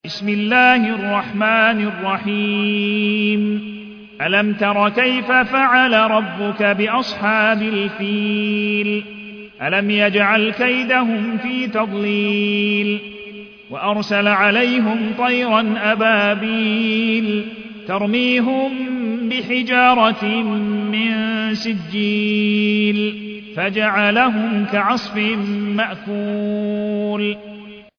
بسم الله الرحمن الرحيم ألم تر كيف فعل ربك بأصحاب الفيل ألم يجعل كيدهم في تضليل وأرسل عليهم طيرا أبابيل ترميهم بحجارة من سجيل فجعلهم كعصف مأكول